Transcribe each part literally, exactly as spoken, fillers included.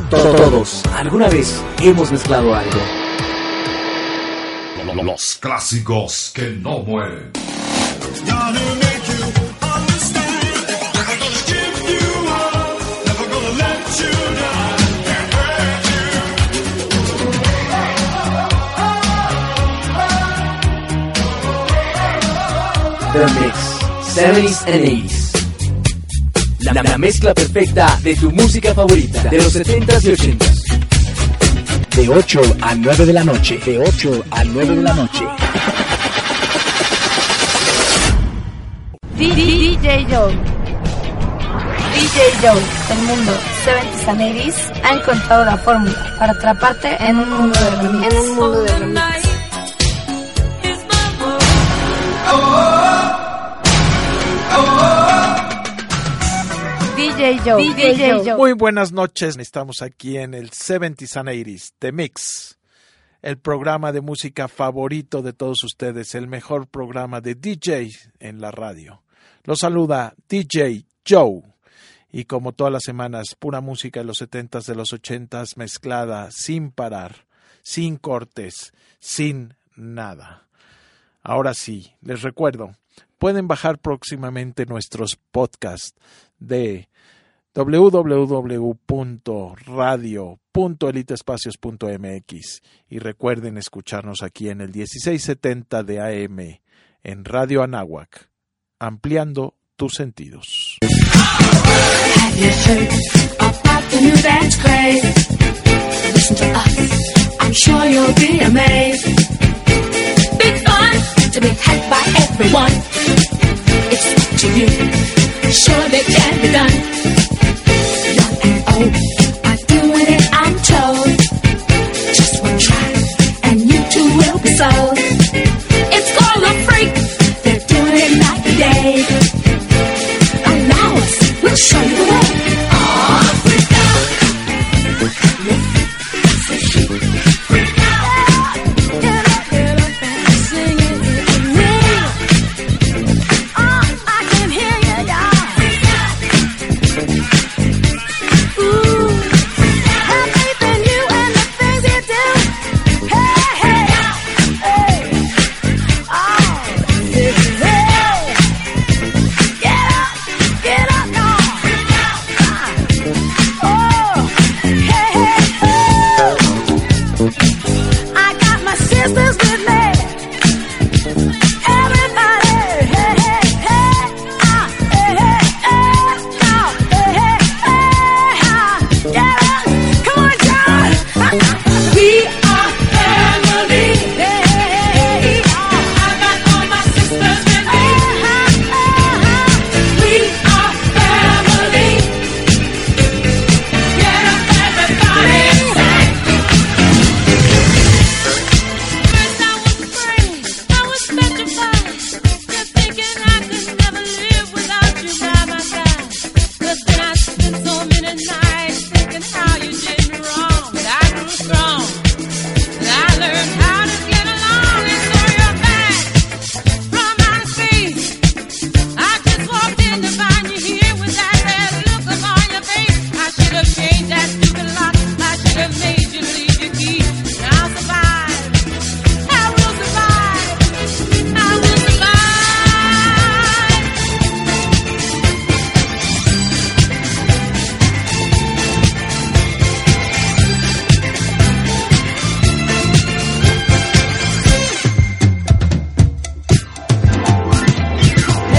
Todos, alguna vez hemos mezclado algo. Los clásicos que no mueren. The Mix, seventies and eighties. La, la mezcla perfecta de tu música favorita de los setentas y ochentas. De ocho a nueve de la noche. De ocho a nueve de la noche. D J Joe. D J Joe, el mundo seventies and eighties ha encontrado la fórmula para atraparte en un mundo de remix. En un mundo de remix. D J Joe, D J Joe. Muy buenas noches, estamos aquí en el seventies and eighties, The Mix, el programa de música favorito de todos ustedes, el mejor programa de D J en la radio. Los saluda D J Joe, y como todas las semanas, pura música de los setentas, de los ochentas, mezclada sin parar, sin cortes, sin nada. Ahora sí, les recuerdo, pueden bajar próximamente nuestros podcasts de doble u doble u doble u punto radio punto elitespacios punto m x y recuerden escucharnos aquí en el dieciséis setenta de A M en Radio Anáhuac, ampliando tus sentidos. Have you heard about the new dance craze? Listen to us, I'm sure you'll be amazed. Big fun to be had by everyone. It's up to you, surely can be done. Young and old are doing it, I'm told. Just one try and you too will be sold. It's called a freak, they're doing it night and day. Allow us, we'll show you the way. Oh, freak out. Freak out. Get up, get up and sing it with me. Oh, I can hear you, y'all. Freak out. Ooh, have faith in you and the things you do. Hey, hey, hey. Oh, hey. Get up, get up, y'all. Oh, hey, hey, hey. I got my sisters with me. Everybody, hey, hey, hey. Ah, hey, hey, hey. Oh, hey, hey, hey. Ah, get up. Come on, John. We are family. Hey, hey, hey. I got all my sisters with me. We are family. Get up, everybody. First I was afraid, I was petrified, just thinking I could never live without you by my side. But then I spent so many nights thinking how you did me wrong. But I grew strong, and I learned how to get along. And so you're back from outer space. I just walked in to find you here with that red look upon your face. I should have changed that stupid lock. I should have made you leave your key. And I'll survive. I will survive. I will survive.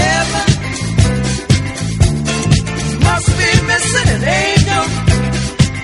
Heaven must be missing an angel.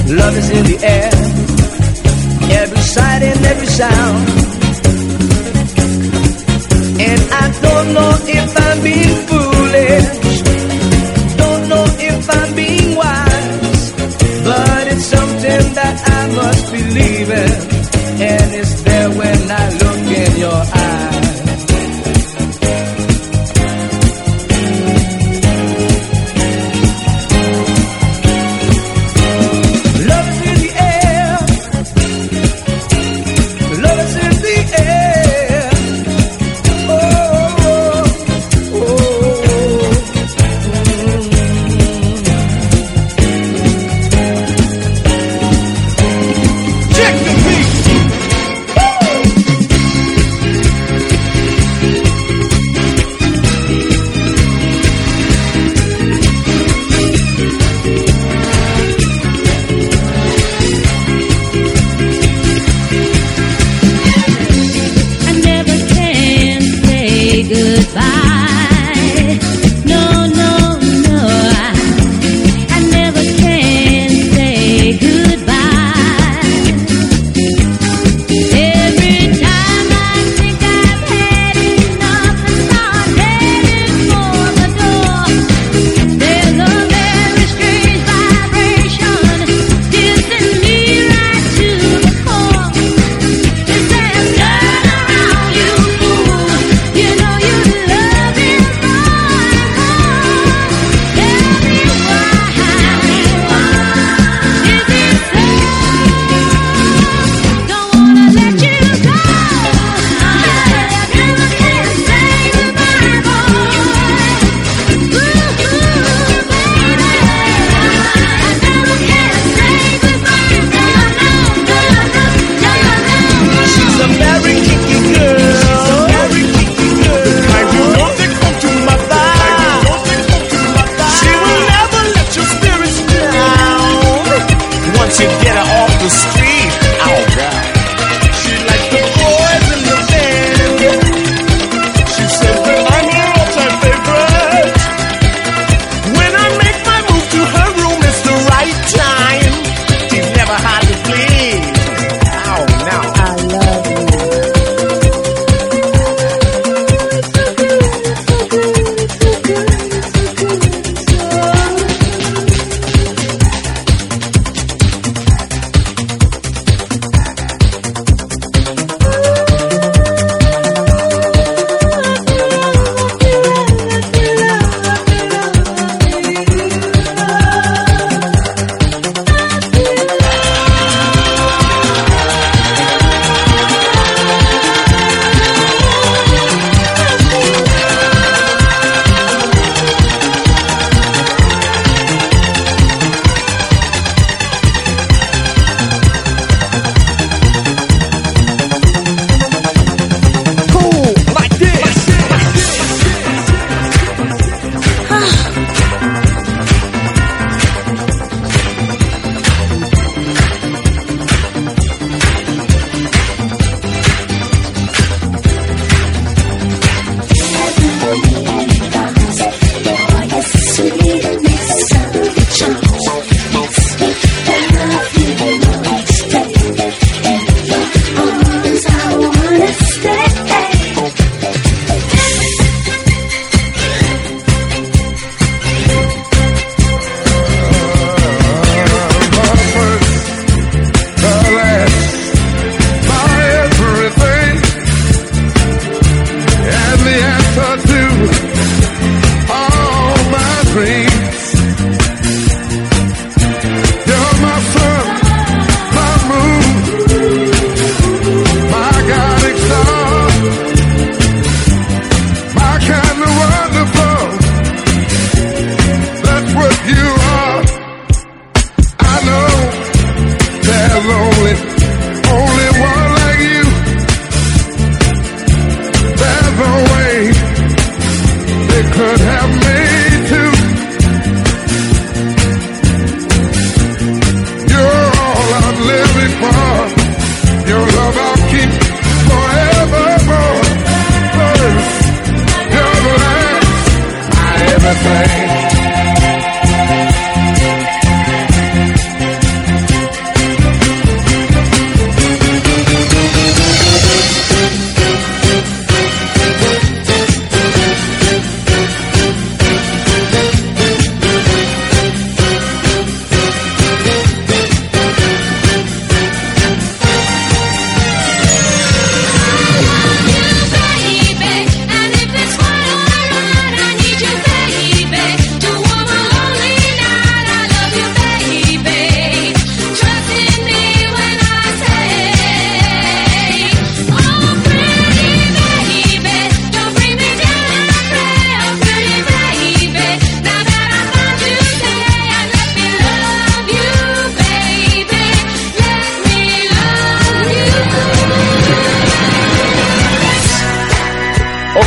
Love is in the air, every sight and every sound. And I don't know if I'm being foolish, don't know if I'm being wise, but it's something that I must believe in, and it's there when I look in your eyes.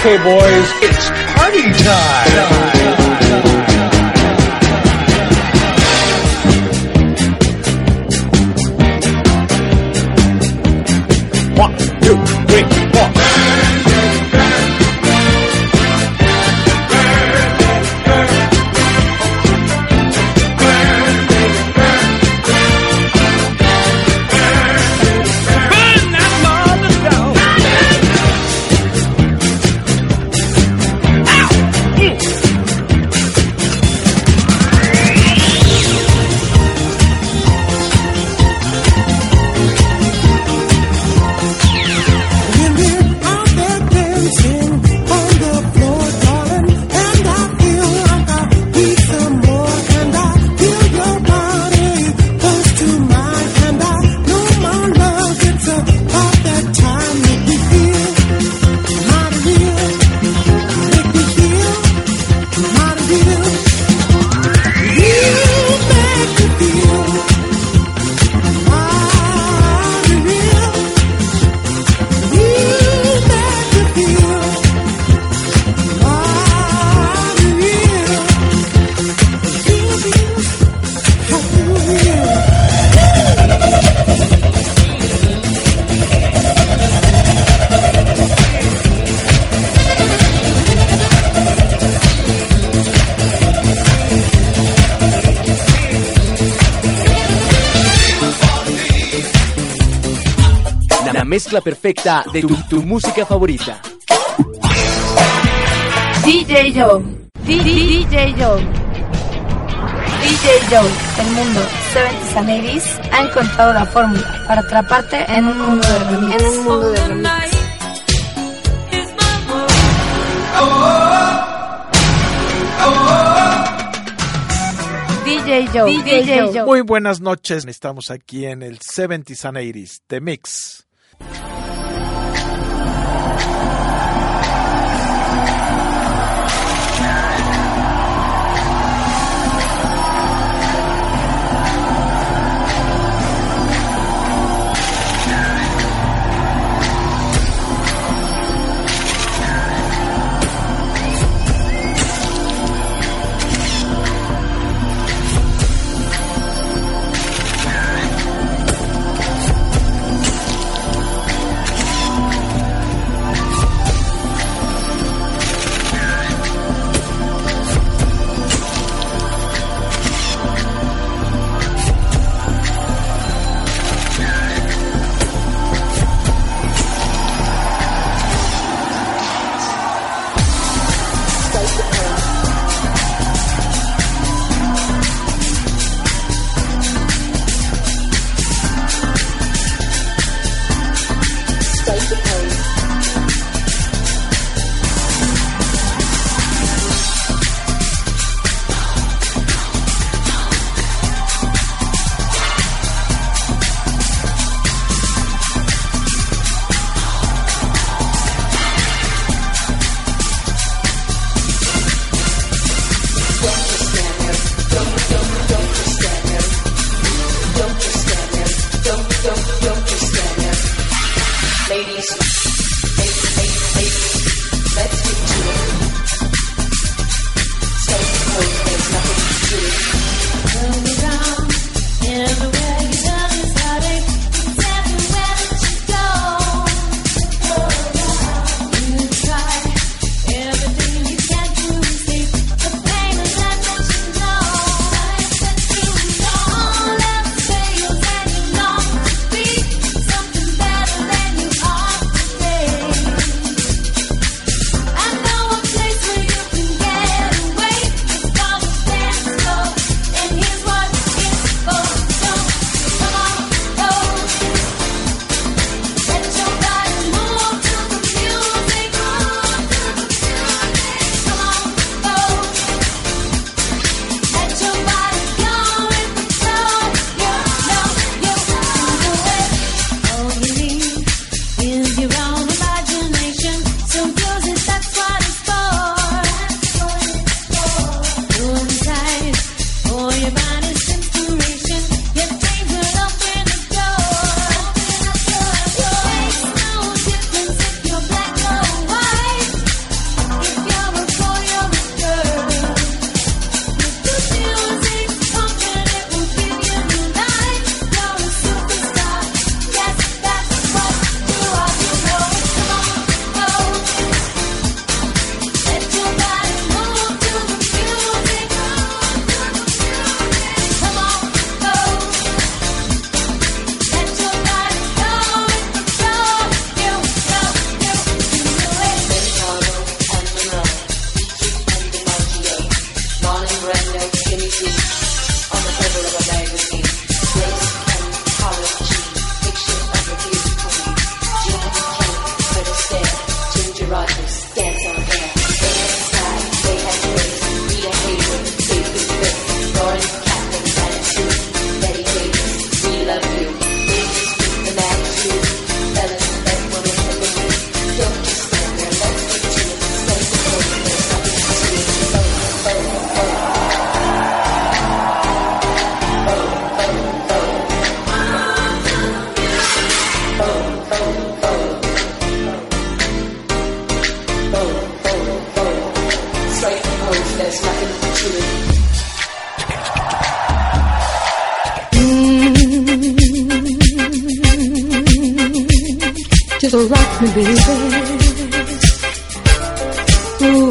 Okay, boys, it's party time. One, two, three, four. La mezcla perfecta de tu, tu música favorita. D J Joe. D J Joe. D J Joe, el mundo seventies and eighties ha encontrado la fórmula para atraparte en un mundo de remix. En un mundo de remix. D J Joe. D J Joe. Muy buenas noches, estamos aquí en el seventies and eighties The Mix. So rock me, baby. Ooh.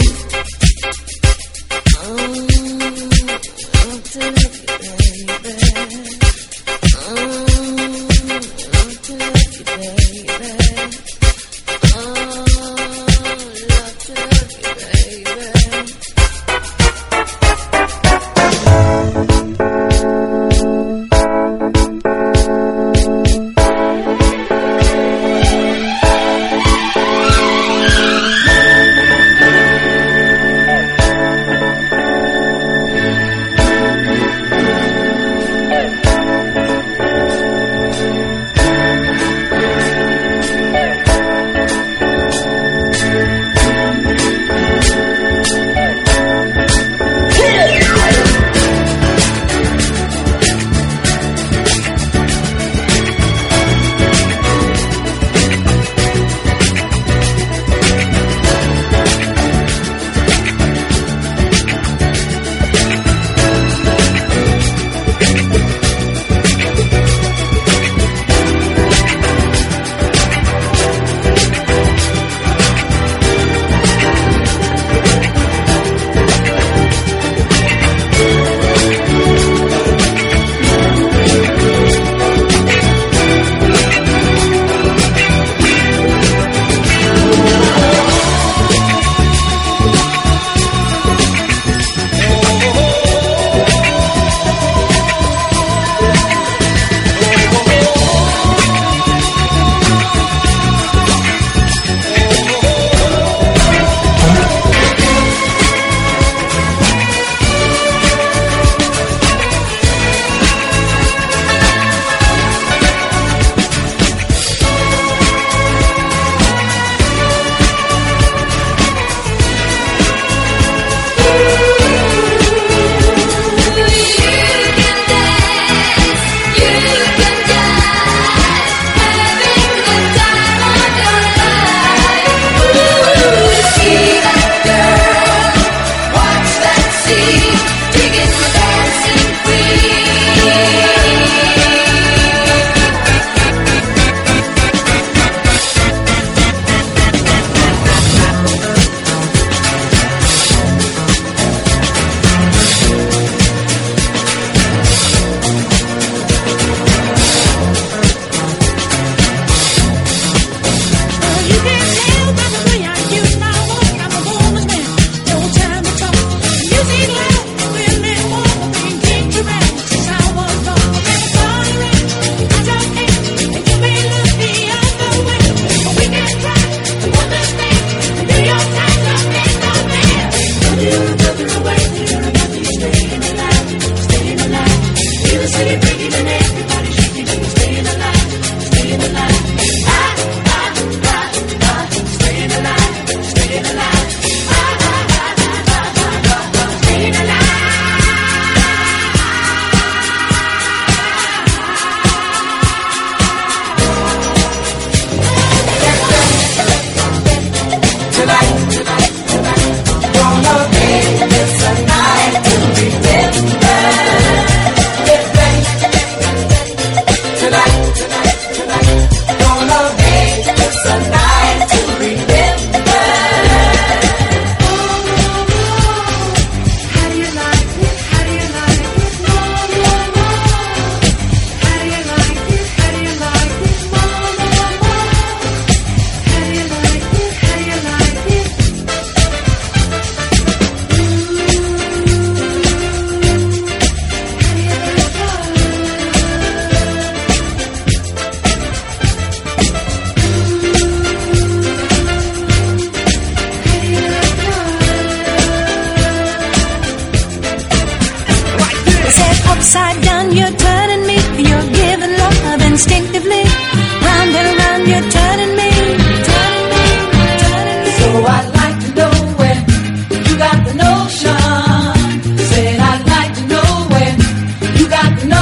Upside down, you're turning me. You're giving love instinctively. Round and around, you're turning me. Turning me, turning me. So I'd like to know when you got the notion. Said I'd like to know when you got the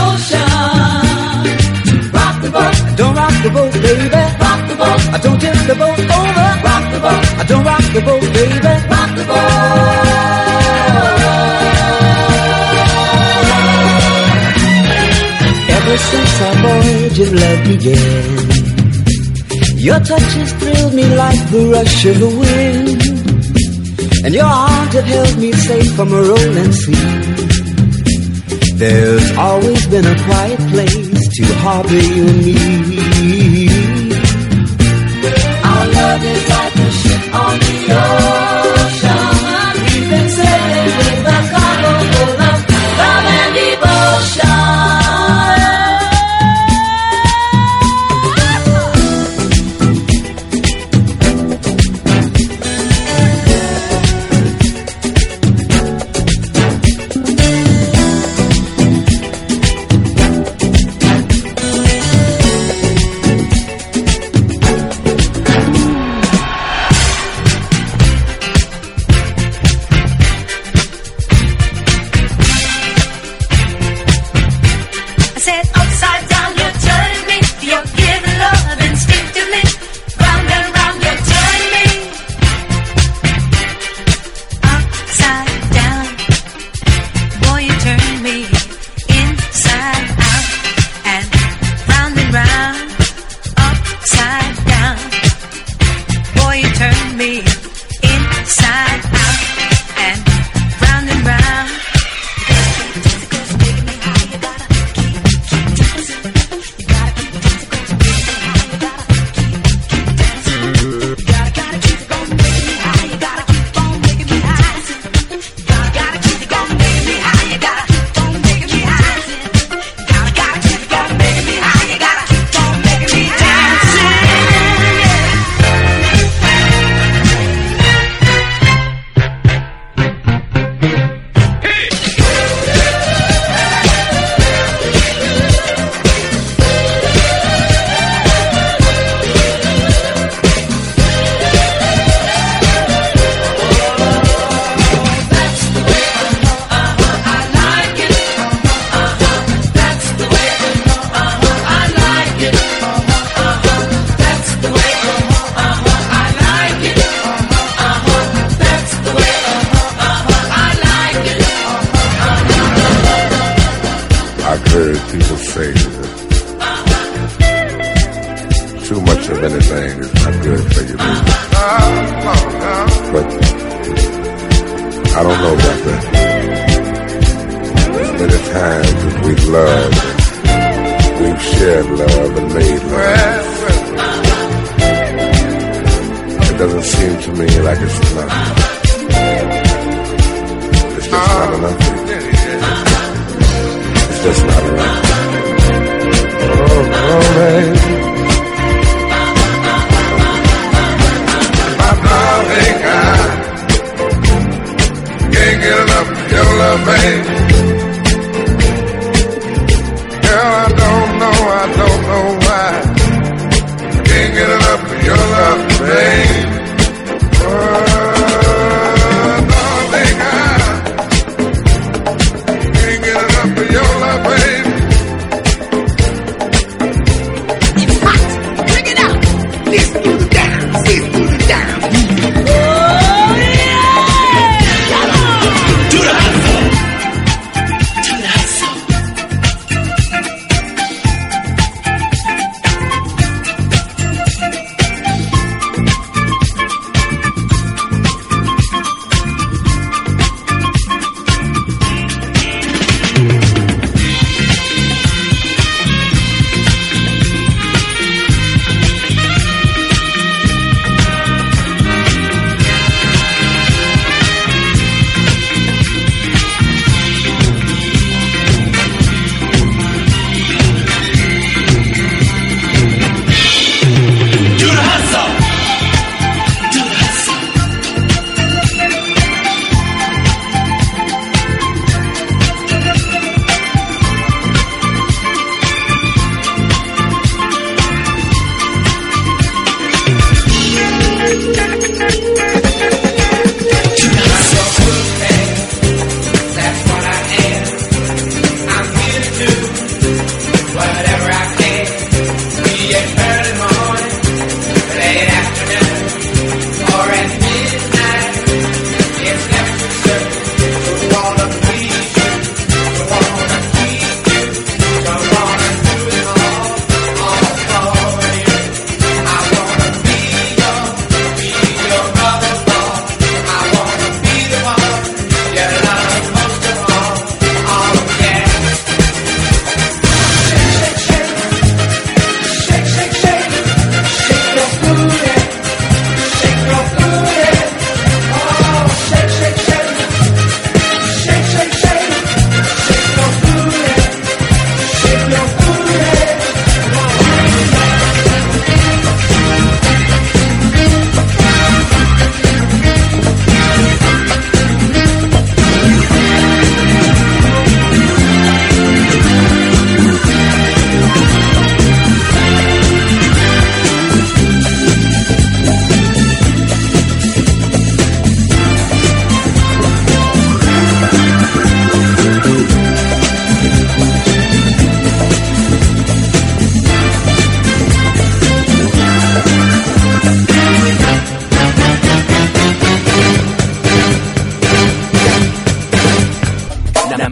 notion. Rock the boat, don't rock the boat, baby. Rock the boat, I don't tip the boat over. Rock the boat, I don't rock the boat, baby. Rock the boat. Ever since our voyage of love began, Your touch has thrilled me like the rush of the wind, and your arms have held me safe from a rolling sea. There's always been a quiet place to harbor you and me. Our love is like a ship on the ocean. We've been sailing with a cargo full of love and devotion.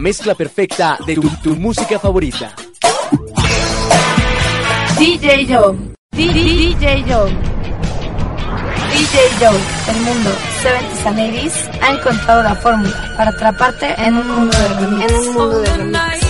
mezcla perfecta de tu, tu música favorita. D J Joe. D J Joe. D J Joe, el mundo seventies and eighties ha encontrado la fórmula para atraparte en un mundo de remix. En un mundo de remix.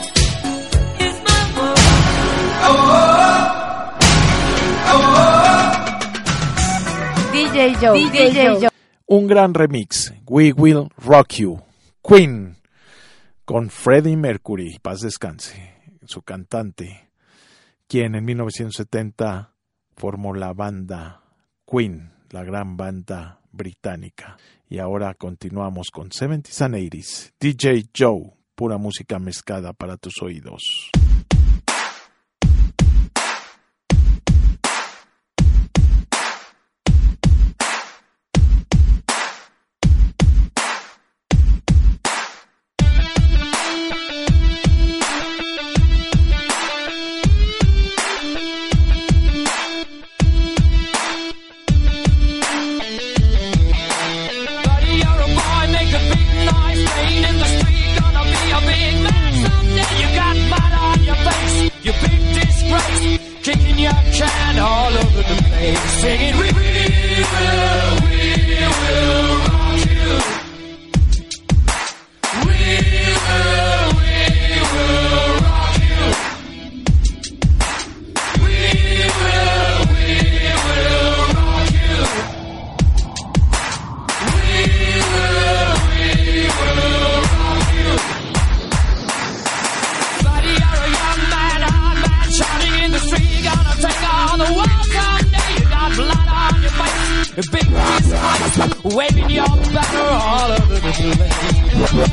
D J Joe. D J Joe. Un gran remix, We Will Rock You, Queen, con Freddie Mercury, paz descanse, su cantante, quien en mil novecientos setenta formó la banda Queen, la gran banda británica. Y ahora continuamos con seventies and eighties, D J Joe, pura música mezclada para tus oídos. Waving your banner all over the place.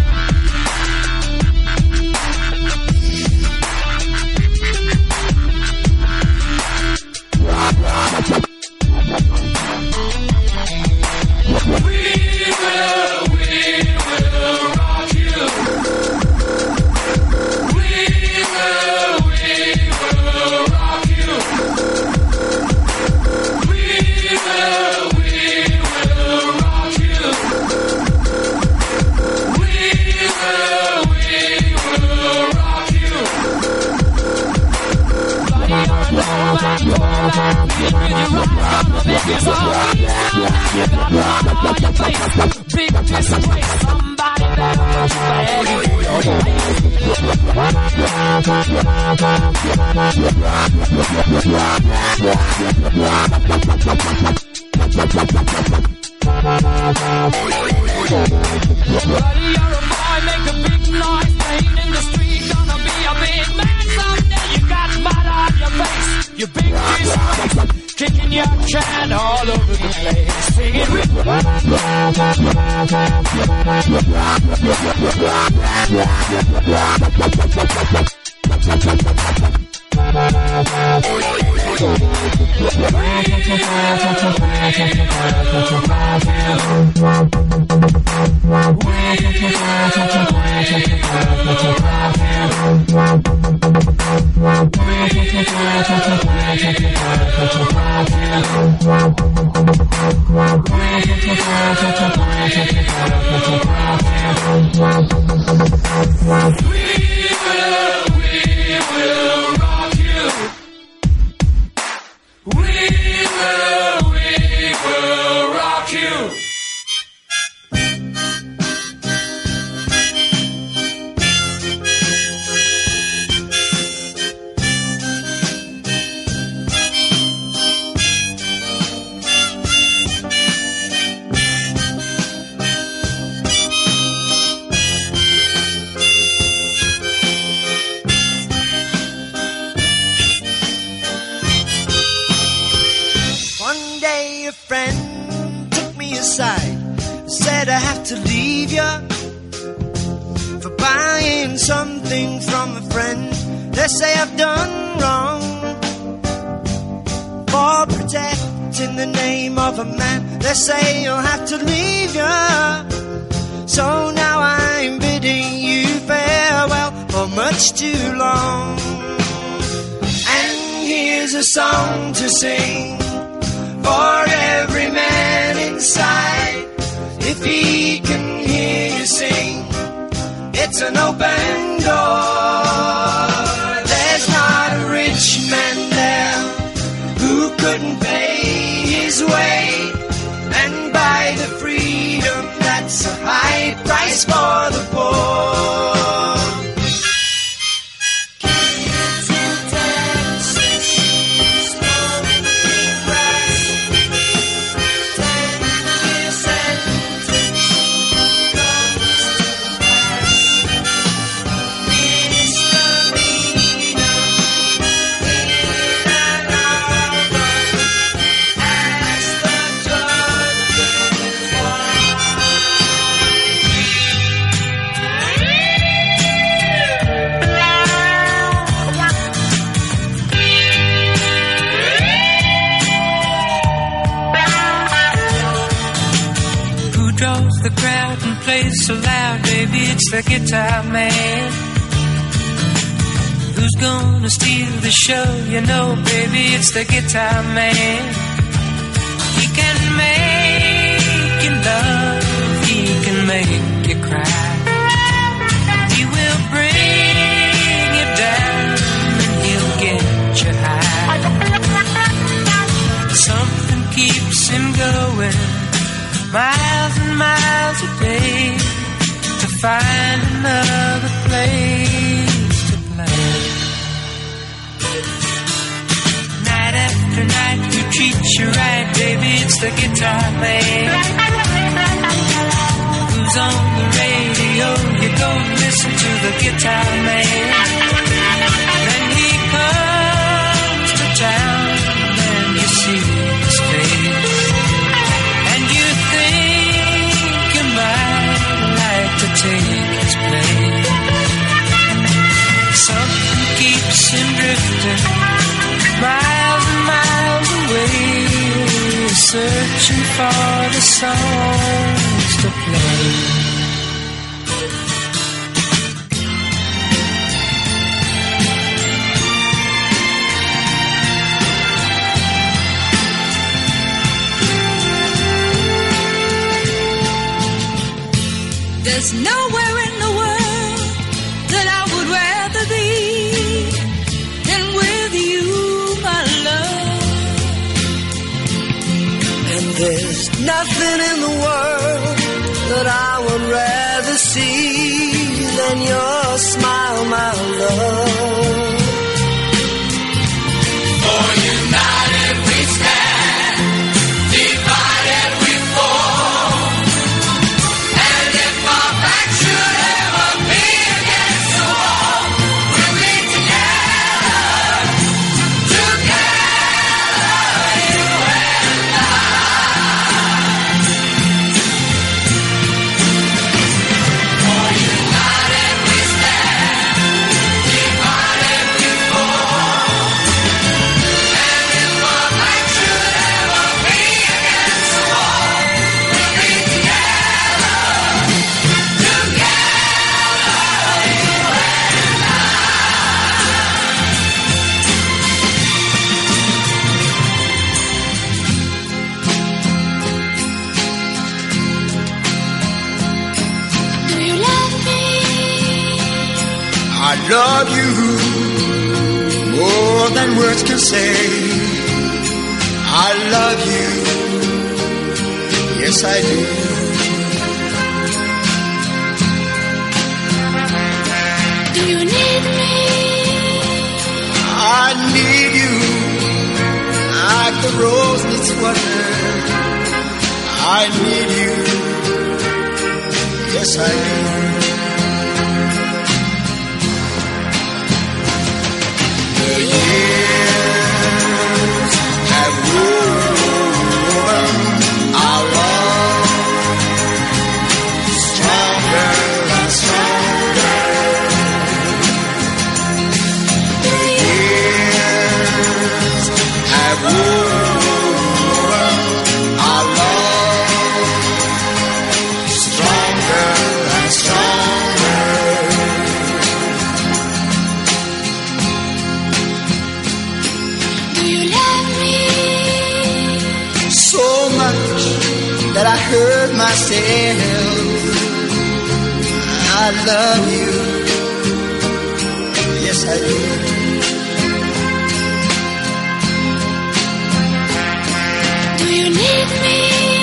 it's an open door. There's not a rich man there who couldn't pay his way and buy the freedom that's a high price for the poor. The crowd and plays so loud, baby, it's the guitar man. Who's gonna steal the show? You know, baby, it's the guitar man. He can make you love, he can make you cry. He will bring you down and he'll get you high. Something keeps him going miles and miles a day to find another place to play. Night after night, who treats you right, baby, it's the guitar man. Who's on the radio? You go and listen to the guitar man. Then he comes to town and you see his face. To take his place. Something keeps him drifting miles and miles away, searching for the songs to play. There's nowhere in the world that I would rather be than with you, my love. And there's nothing in the world that I would rather see than your smile, my love. For united we stand, divided we fall. I love you more than words can say. I love you, yes I do. Do you need me? I need you, like the rose needs water. I need you, yes I do. The years have woven our love stronger and stronger. The years have woven our love stronger and stronger. That I hurt myself. I love you. Yes, I do. Do you need me?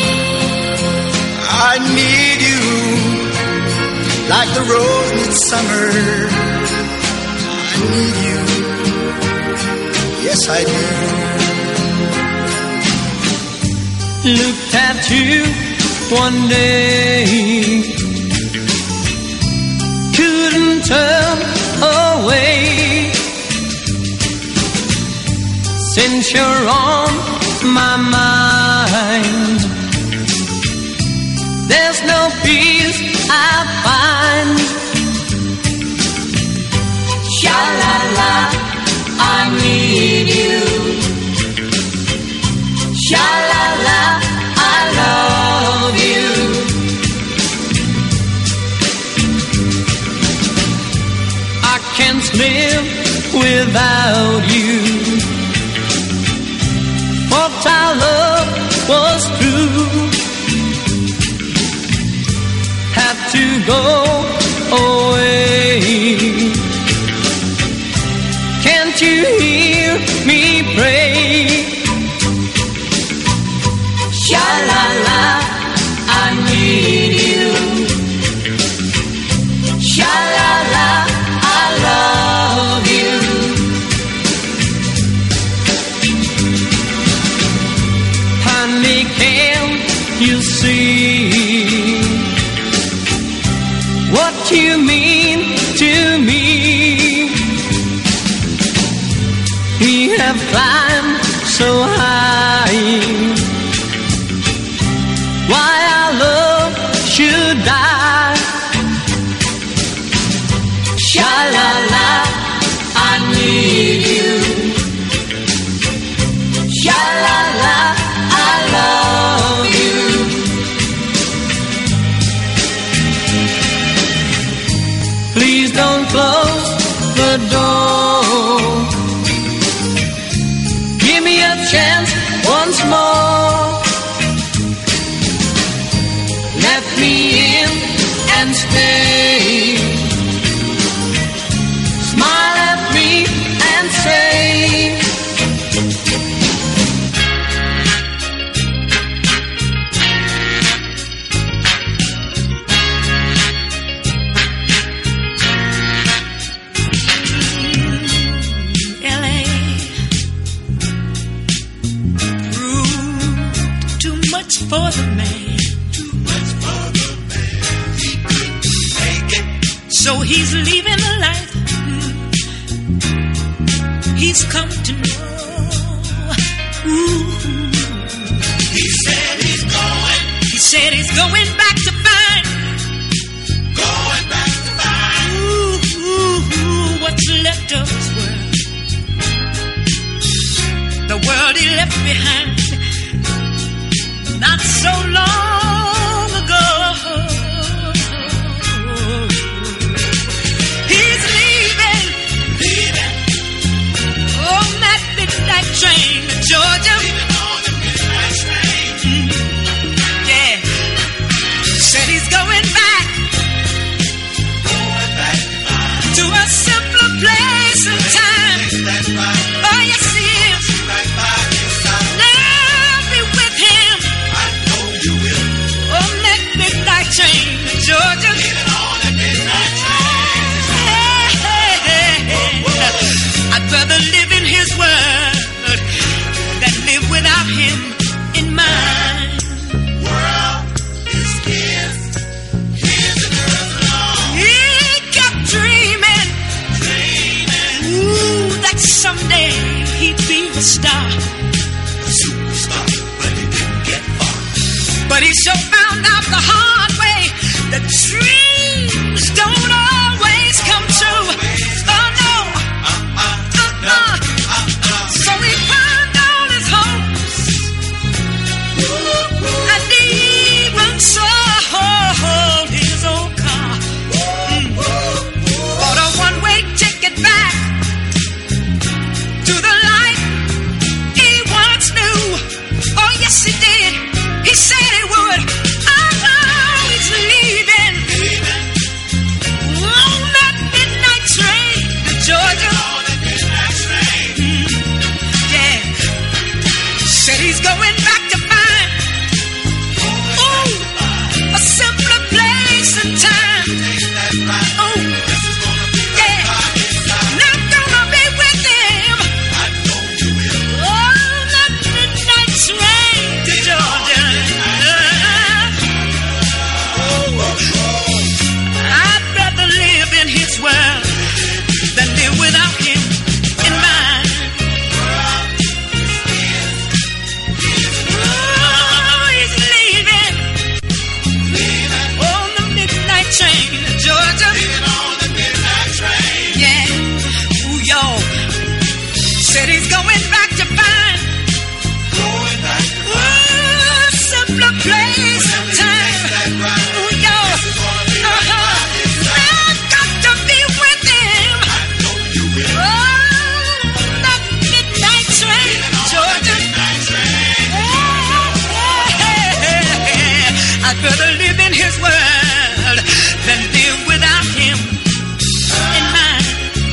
I need you like the rose midsummer. I need you. Yes, I do. Looked at you one day, couldn't turn away. Since you're on my mind, there's no peace I find. Sha-la-la, I need you. Sha-la-la, I love you. I can't live without you. What our love was true had to go away. Can't you hear me pray? Sha-la-la, I need you. Sha-la-la, I love you. Honey, can't you see what you mean to me? We have climbed so high. Why our love should die? Sha-la-la, I need you. Sha-la-la, I love you. Please don't close the door. Give me a chance once more. Let me in and stay. Smile at me and say, L A proved too much for the man. So he's leaving the life he's come to know. Ooh. He said he's going. He said he's going back to find. Going back to find. Ooh, ooh, ooh, what's left of his world. The world he left behind not so long ago. Train to Georgia. Mm. Yeah. Said he's going back, going back to a simpler place and time. Oh, yes, he is. Now be with him. I know you will. On that midnight train to Georgia. On that midnight train. Hey, hey, hey, hey. I'd rather live in his world that live without him in mine. World is his, his and hers alone. He kept dreaming, dreaming. Ooh, that someday he'd be a star, superstar, but he didn't get far. But he sure found out the hard way that dreams don't always come true. Oh no, uh-uh, uh-uh. So he found all his hopes, and even sold his old car. Mm. Bought a one-way ticket back to the life he once knew. Oh yes, he did. He said he would. I know he's leaving. going back to find, going back to find, ooh, simpler place and time. Ooh, yo, uh-huh. I've got to be with him. Oh, that midnight train, Georgia. I'd rather live in his world than live without him in mine.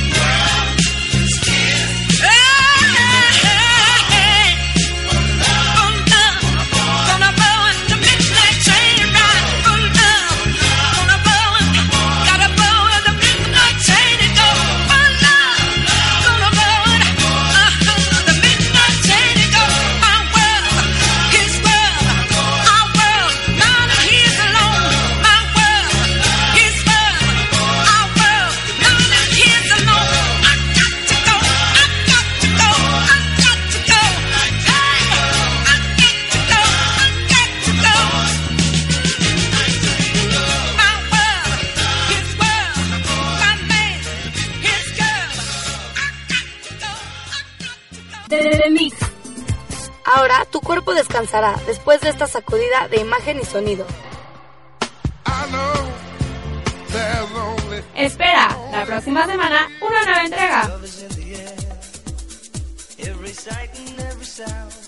The Mix. Ahora tu cuerpo descansará después de esta sacudida de imagen y sonido. Espera, la próxima semana una nueva entrega. Every sight and every sound.